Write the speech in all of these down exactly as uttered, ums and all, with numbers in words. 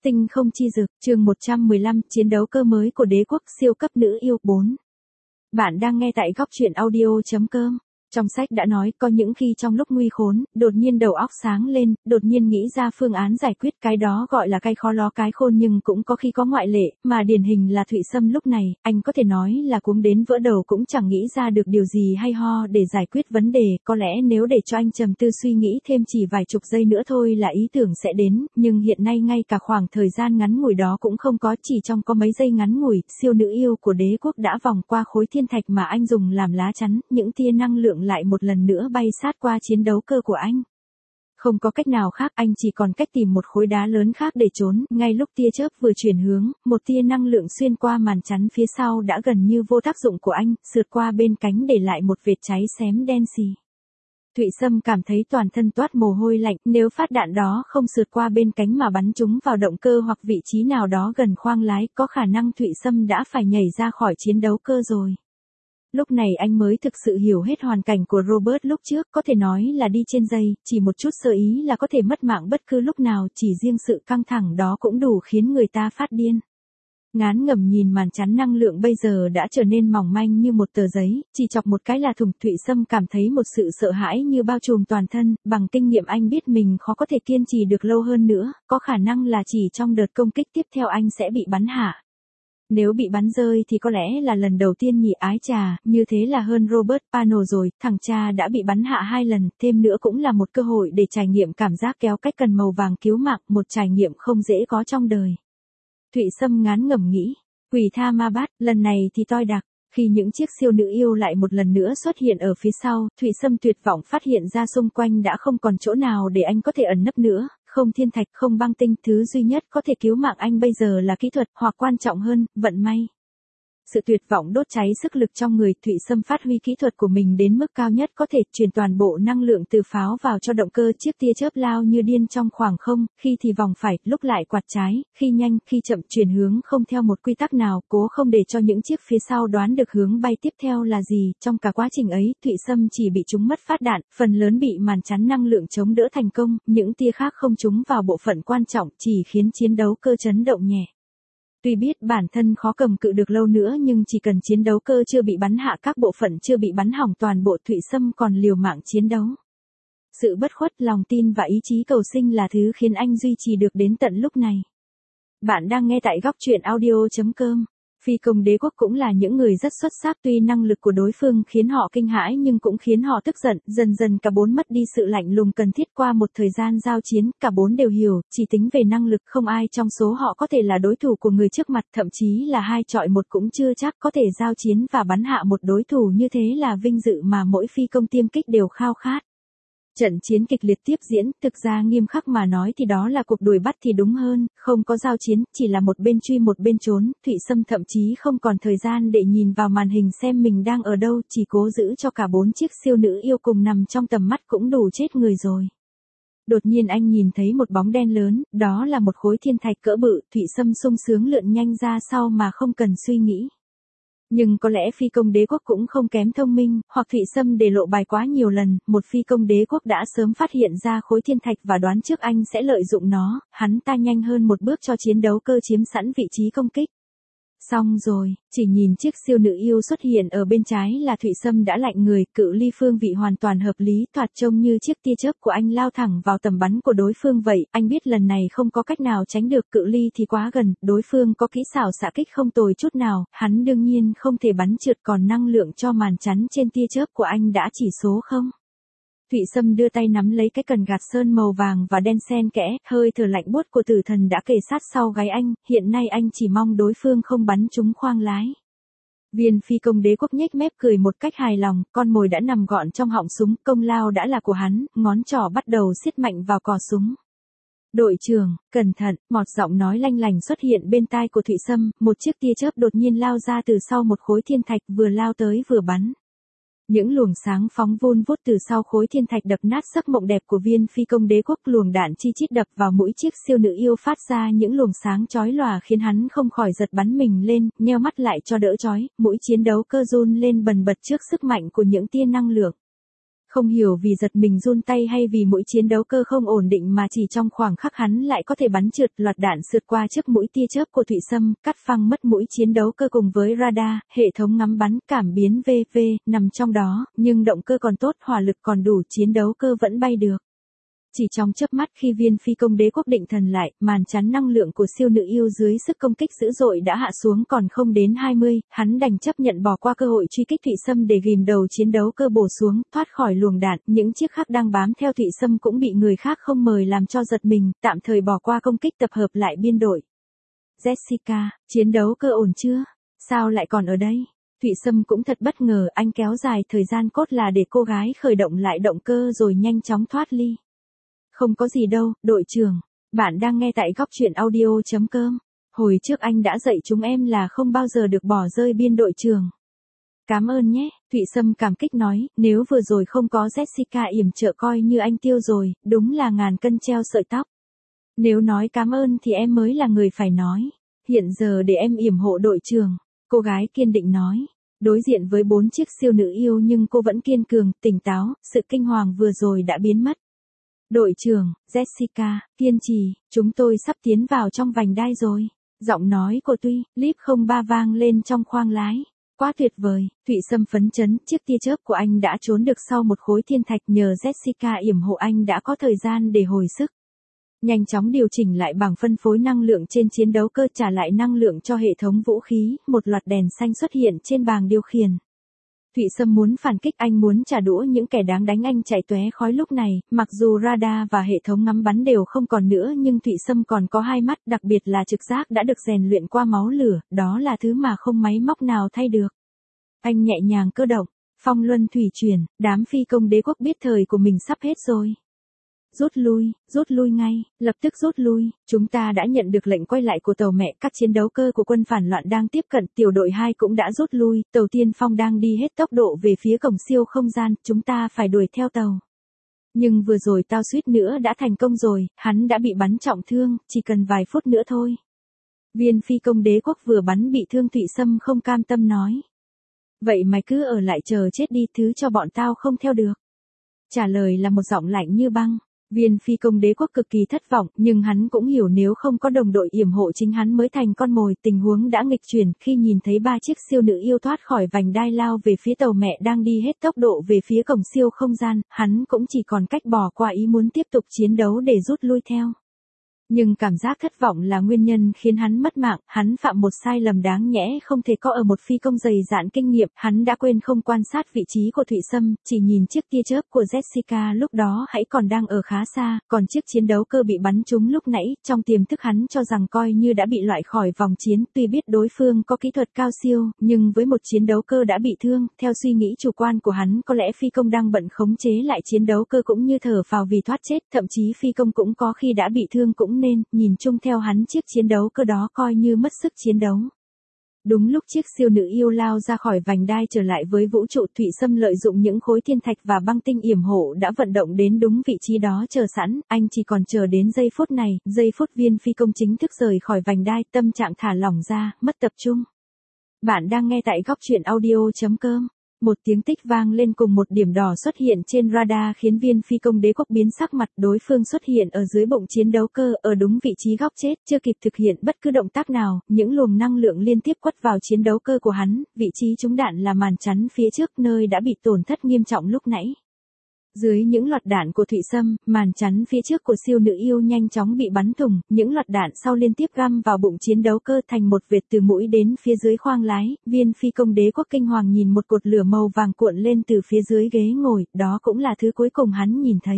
Tinh không chi dực, chương một trăm mười lăm, chiến đấu cơ mới của đế quốc siêu cấp nữ yêu bốn. Bạn đang nghe tại góc truyện audio chấm com. Trong sách đã nói, có những khi trong lúc nguy khốn, đột nhiên đầu óc sáng lên, đột nhiên nghĩ ra phương án giải quyết, cái đó gọi là cái khó ló cái khôn, nhưng cũng có khi có ngoại lệ, mà điển hình là Thụy Sâm lúc này, anh có thể nói là cuống đến vỡ đầu cũng chẳng nghĩ ra được điều gì hay ho để giải quyết vấn đề, có lẽ nếu để cho anh trầm tư suy nghĩ thêm chỉ vài chục giây nữa thôi là ý tưởng sẽ đến, nhưng hiện nay ngay cả khoảng thời gian ngắn ngủi đó cũng không có, chỉ trong có mấy giây ngắn ngủi, siêu nữ yêu của đế quốc đã vòng qua khối thiên thạch mà anh dùng làm lá chắn, những tia năng lượng lại một lần nữa bay sát qua chiến đấu cơ của anh. Không có cách nào khác, anh chỉ còn cách tìm một khối đá lớn khác để trốn, ngay lúc tia chớp vừa chuyển hướng, một tia năng lượng xuyên qua màn chắn phía sau đã gần như vô tác dụng của anh, sượt qua bên cánh để lại một vệt cháy xém đen xì. Thụy Sâm cảm thấy toàn thân toát mồ hôi lạnh, nếu phát đạn đó không sượt qua bên cánh mà bắn trúng vào động cơ hoặc vị trí nào đó gần khoang lái, có khả năng Thụy Sâm đã phải nhảy ra khỏi chiến đấu cơ rồi. Lúc này anh mới thực sự hiểu hết hoàn cảnh của Robert lúc trước, có thể nói là đi trên dây, chỉ một chút sơ ý là có thể mất mạng bất cứ lúc nào, chỉ riêng sự căng thẳng đó cũng đủ khiến người ta phát điên. Ngán ngẩm nhìn màn chắn năng lượng bây giờ đã trở nên mỏng manh như một tờ giấy, chỉ chọc một cái là thủng. Thụy Sâm cảm thấy một sự sợ hãi như bao trùm toàn thân, bằng kinh nghiệm anh biết mình khó có thể kiên trì được lâu hơn nữa, có khả năng là chỉ trong đợt công kích tiếp theo anh sẽ bị bắn hạ. Nếu bị bắn rơi thì có lẽ là lần đầu tiên nhỉ, ái chà, như thế là hơn Robert Pano rồi, thằng cha đã bị bắn hạ hai lần, thêm nữa cũng là một cơ hội để trải nghiệm cảm giác kéo cách cần màu vàng cứu mạng, một trải nghiệm không dễ có trong đời. Thụy Sâm ngán ngẩm nghĩ, quỷ tha ma bát, lần này thì toi đặc. Khi những chiếc siêu nữ yêu lại một lần nữa xuất hiện ở phía sau, Thụy Sâm tuyệt vọng phát hiện ra xung quanh đã không còn chỗ nào để anh có thể ẩn nấp nữa, không thiên thạch, không băng tinh, thứ duy nhất có thể cứu mạng anh bây giờ là kỹ thuật, hoặc quan trọng hơn, vận may. Sự tuyệt vọng đốt cháy sức lực trong người, Thụy Sâm phát huy kỹ thuật của mình đến mức cao nhất có thể, truyền toàn bộ năng lượng từ pháo vào cho động cơ, chiếc tia chớp lao như điên trong khoảng không, khi thì vòng phải, lúc lại quạt trái, khi nhanh, khi chậm, chuyển hướng không theo một quy tắc nào, cố không để cho những chiếc phía sau đoán được hướng bay tiếp theo là gì, trong cả quá trình ấy, Thụy Sâm chỉ bị trúng mất phát đạn, phần lớn bị màn chắn năng lượng chống đỡ thành công, những tia khác không trúng vào bộ phận quan trọng, chỉ khiến chiến đấu cơ chấn động nhẹ. Tuy biết bản thân khó cầm cự được lâu nữa nhưng chỉ cần chiến đấu cơ chưa bị bắn hạ, các bộ phận chưa bị bắn hỏng toàn bộ, Thụy Sâm còn liều mạng chiến đấu. Sự bất khuất, lòng tin và ý chí cầu sinh là thứ khiến anh duy trì được đến tận lúc này. Bạn đang nghe tại góc truyện audio chấm com. Phi công đế quốc cũng là những người rất xuất sắc, tuy năng lực của đối phương khiến họ kinh hãi nhưng cũng khiến họ tức giận, dần dần cả bốn mất đi sự lạnh lùng cần thiết. Qua một thời gian giao chiến, cả bốn đều hiểu, chỉ tính về năng lực không ai trong số họ có thể là đối thủ của người trước mặt, thậm chí là hai chọi một cũng chưa chắc. Có thể giao chiến và bắn hạ một đối thủ như thế là vinh dự mà mỗi phi công tiêm kích đều khao khát. Trận chiến kịch liệt tiếp diễn, thực ra nghiêm khắc mà nói thì đó là cuộc đuổi bắt thì đúng hơn, không có giao chiến, chỉ là một bên truy một bên trốn. Thụy Sâm thậm chí không còn thời gian để nhìn vào màn hình xem mình đang ở đâu, chỉ cố giữ cho cả bốn chiếc siêu nữ yêu cùng nằm trong tầm mắt cũng đủ chết người rồi. Đột nhiên anh nhìn thấy một bóng đen lớn, đó là một khối thiên thạch cỡ bự, Thụy Sâm sung sướng lượn nhanh ra sau mà không cần suy nghĩ. Nhưng có lẽ phi công đế quốc cũng không kém thông minh, hoặc Thụy Sâm để lộ bài quá nhiều lần, một phi công đế quốc đã sớm phát hiện ra khối thiên thạch và đoán trước anh sẽ lợi dụng nó, hắn ta nhanh hơn một bước cho chiến đấu cơ chiếm sẵn vị trí công kích. Xong rồi, chỉ nhìn chiếc siêu nữ yêu xuất hiện ở bên trái là Thụy Sâm đã lạnh người, cự ly phương vị hoàn toàn hợp lý, thoạt trông như chiếc tia chớp của anh lao thẳng vào tầm bắn của đối phương vậy, anh biết lần này không có cách nào tránh được, cự ly thì quá gần, đối phương có kỹ xảo xạ kích không tồi chút nào, hắn đương nhiên không thể bắn trượt, còn năng lượng cho màn chắn trên tia chớp của anh đã chỉ số không. Thụy Sâm đưa tay nắm lấy cái cần gạt sơn màu vàng và đen xen kẽ, hơi thở lạnh buốt của tử thần đã kề sát sau gáy anh, hiện nay anh chỉ mong đối phương không bắn trúng khoang lái. Viên phi công đế quốc nhếch mép cười một cách hài lòng, con mồi đã nằm gọn trong họng súng, công lao đã là của hắn, ngón trỏ bắt đầu siết mạnh vào cò súng. Đội trưởng, cẩn thận, một giọng nói lanh lành xuất hiện bên tai của Thụy Sâm, một chiếc tia chớp đột nhiên lao ra từ sau một khối thiên thạch, vừa lao tới vừa bắn. Những luồng sáng phóng vun vút từ sau khối thiên thạch đập nát giấc mộng đẹp của viên phi công đế quốc, luồng đạn chi chít đập vào mũi chiếc siêu nữ yêu phát ra những luồng sáng chói lòa khiến hắn không khỏi giật bắn mình lên, nheo mắt lại cho đỡ chói, mũi chiến đấu cơ run lên bần bật trước sức mạnh của những tia năng lượng. Không hiểu vì giật mình run tay hay vì mũi chiến đấu cơ không ổn định mà chỉ trong khoảng khắc hắn lại có thể bắn trượt loạt đạn sượt qua trước mũi tia chớp của Thụy Sâm, cắt phăng mất mũi chiến đấu cơ cùng với radar, hệ thống ngắm bắn, cảm biến vê vê, nằm trong đó, nhưng động cơ còn tốt, hỏa lực còn đủ, chiến đấu cơ vẫn bay được. Chỉ trong chớp mắt khi viên phi công Đế quốc định thần lại, màn chắn năng lượng của siêu nữ yêu dưới sức công kích dữ dội đã hạ xuống còn không đến hai mươi, hắn đành chấp nhận bỏ qua cơ hội truy kích Thụy Sâm để ghim đầu chiến đấu cơ bổ xuống, thoát khỏi luồng đạn, những chiếc khác đang bám theo Thụy Sâm cũng bị người khác không mời làm cho giật mình, tạm thời bỏ qua công kích tập hợp lại biên đội. Jessica, chiến đấu cơ ổn chưa? Sao lại còn ở đây? Thụy Sâm cũng thật bất ngờ, anh kéo dài thời gian cốt là để cô gái khởi động lại động cơ rồi nhanh chóng thoát ly. Không có gì đâu, đội trưởng. Bạn đang nghe tại góc truyện audio.com. Hồi trước anh đã dạy chúng em là không bao giờ được bỏ rơi biên đội trưởng. Cảm ơn nhé, Thụy Sâm cảm kích nói, nếu vừa rồi không có Jessica yểm trợ coi như anh tiêu rồi, đúng là ngàn cân treo sợi tóc. Nếu nói cảm ơn thì em mới là người phải nói. Hiện giờ để em yểm hộ đội trưởng, cô gái kiên định nói. Đối diện với bốn chiếc siêu nữ yêu nhưng cô vẫn kiên cường, tỉnh táo, sự kinh hoàng vừa rồi đã biến mất. Đội trưởng, Jessica, kiên trì, chúng tôi sắp tiến vào trong vành đai rồi. Giọng nói của Tuy, Líp không ba vang lên trong khoang lái. Quá tuyệt vời, Thụy Sâm phấn chấn, chiếc tia chớp của anh đã trốn được sau một khối thiên thạch, nhờ Jessica yểm hộ anh đã có thời gian để hồi sức. Nhanh chóng điều chỉnh lại bảng phân phối năng lượng trên chiến đấu cơ, trả lại năng lượng cho hệ thống vũ khí, một loạt đèn xanh xuất hiện trên bảng điều khiển. Thụy Sâm muốn phản kích, anh muốn trả đũa những kẻ đáng đánh anh chạy tóe khói lúc này, mặc dù radar và hệ thống ngắm bắn đều không còn nữa nhưng Thụy Sâm còn có hai mắt, đặc biệt là trực giác đã được rèn luyện qua máu lửa, đó là thứ mà không máy móc nào thay được. Anh nhẹ nhàng cơ động, phong luân thủy chuyển, đám phi công Đế quốc biết thời của mình sắp hết rồi. Rút lui, rút lui ngay, lập tức rút lui, chúng ta đã nhận được lệnh quay lại của tàu mẹ, các chiến đấu cơ của quân phản loạn đang tiếp cận, tiểu đội hai cũng đã rút lui, tàu tiên phong đang đi hết tốc độ về phía cổng siêu không gian, chúng ta phải đuổi theo tàu. Nhưng vừa rồi tao suýt nữa đã thành công rồi, hắn đã bị bắn trọng thương, chỉ cần vài phút nữa thôi. Viên phi công Đế quốc vừa bắn bị thương, Thụy Sâm không cam tâm nói. Vậy mày cứ ở lại chờ chết đi, thứ cho bọn tao không theo được. Trả lời là một giọng lạnh như băng. Viên phi công Đế quốc cực kỳ thất vọng, nhưng hắn cũng hiểu nếu không có đồng đội yểm hộ chính hắn mới thành con mồi, tình huống đã nghịch chuyển, khi nhìn thấy ba chiếc siêu nữ yêu thoát khỏi vành đai lao về phía tàu mẹ đang đi hết tốc độ về phía cổng siêu không gian, hắn cũng chỉ còn cách bỏ qua ý muốn tiếp tục chiến đấu để rút lui theo. Nhưng cảm giác thất vọng là nguyên nhân khiến hắn mất mạng, hắn phạm một sai lầm đáng nhẽ không thể có ở một phi công dày dạn kinh nghiệm, hắn đã quên không quan sát vị trí của Thụy Sâm, chỉ nhìn chiếc tia chớp của Jessica lúc đó hãy còn đang ở khá xa, còn chiếc chiến đấu cơ bị bắn trúng lúc nãy, trong tiềm thức hắn cho rằng coi như đã bị loại khỏi vòng chiến, tuy biết đối phương có kỹ thuật cao siêu, nhưng với một chiến đấu cơ đã bị thương, theo suy nghĩ chủ quan của hắn có lẽ phi công đang bận khống chế lại chiến đấu cơ cũng như thở phào vì thoát chết, thậm chí phi công cũng có khi đã bị thương cũng nên, nhìn chung theo hắn chiếc chiến đấu cơ đó coi như mất sức chiến đấu. Đúng lúc chiếc siêu nữ yêu lao ra khỏi vành đai trở lại với vũ trụ, Thụy Sâm lợi dụng những khối thiên thạch và băng tinh yểm hộ đã vận động đến đúng vị trí đó chờ sẵn, anh chỉ còn chờ đến giây phút này, giây phút viên phi công chính thức rời khỏi vành đai, tâm trạng thả lỏng ra, mất tập trung. Bạn đang nghe tại góc truyện audio.com. Một tiếng tích vang lên cùng một điểm đỏ xuất hiện trên radar khiến viên phi công Đế quốc biến sắc mặt, đối phương xuất hiện ở dưới bụng chiến đấu cơ, ở đúng vị trí góc chết, chưa kịp thực hiện bất cứ động tác nào, những luồng năng lượng liên tiếp quất vào chiến đấu cơ của hắn, vị trí trúng đạn là màn chắn phía trước nơi đã bị tổn thất nghiêm trọng lúc nãy. Dưới những loạt đạn của Thụy Sâm, màn chắn phía trước của siêu nữ yêu nhanh chóng bị bắn thủng, những loạt đạn sau liên tiếp găm vào bụng chiến đấu cơ thành một vệt từ mũi đến phía dưới khoang lái, viên phi công Đế quốc kinh hoàng nhìn một cột lửa màu vàng cuộn lên từ phía dưới ghế ngồi, đó cũng là thứ cuối cùng hắn nhìn thấy.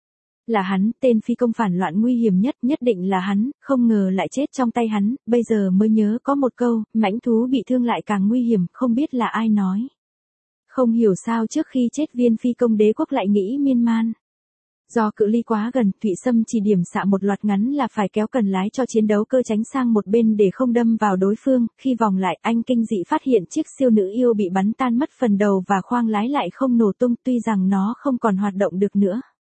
Là hắn, tên phi công phản loạn nguy hiểm nhất, nhất định là hắn, không ngờ lại chết trong tay hắn, bây giờ mới nhớ có một câu, mãnh thú bị thương lại càng nguy hiểm, không biết là ai nói. Không hiểu sao trước khi chết viên phi công Đế quốc lại nghĩ miên man. Do cự ly quá gần, Thụy Sâm chỉ điểm xạ một loạt ngắn là phải kéo cần lái cho chiến đấu cơ tránh sang một bên để không đâm vào đối phương, khi vòng lại anh kinh dị phát hiện chiếc siêu nữ yêu bị bắn tan mất phần đầu và khoang lái lại không nổ tung, tuy rằng nó không còn hoạt động được nữa.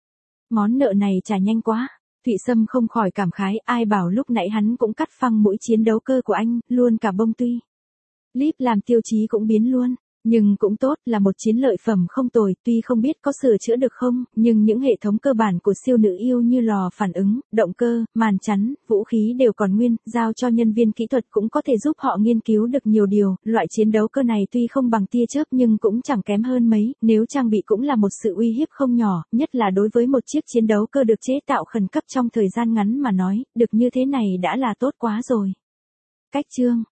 Món nợ này trả nhanh quá. Thụy Sâm không khỏi cảm khái, ai bảo lúc nãy hắn cũng cắt phăng mũi chiến đấu cơ của anh, luôn cả bông tuy. Líp làm tiêu chí cũng biến luôn. Nhưng cũng tốt là một chiến lợi phẩm không tồi, tuy không biết có sửa chữa được không, nhưng những hệ thống cơ bản của siêu nữ yêu như lò phản ứng, động cơ, màn chắn, vũ khí đều còn nguyên, giao cho nhân viên kỹ thuật cũng có thể giúp họ nghiên cứu được nhiều điều. Loại chiến đấu cơ này tuy không bằng tia chớp nhưng cũng chẳng kém hơn mấy, nếu trang bị cũng là một sự uy hiếp không nhỏ, nhất là đối với một chiếc chiến đấu cơ được chế tạo khẩn cấp trong thời gian ngắn mà nói, được như thế này đã là tốt quá rồi. Cách chương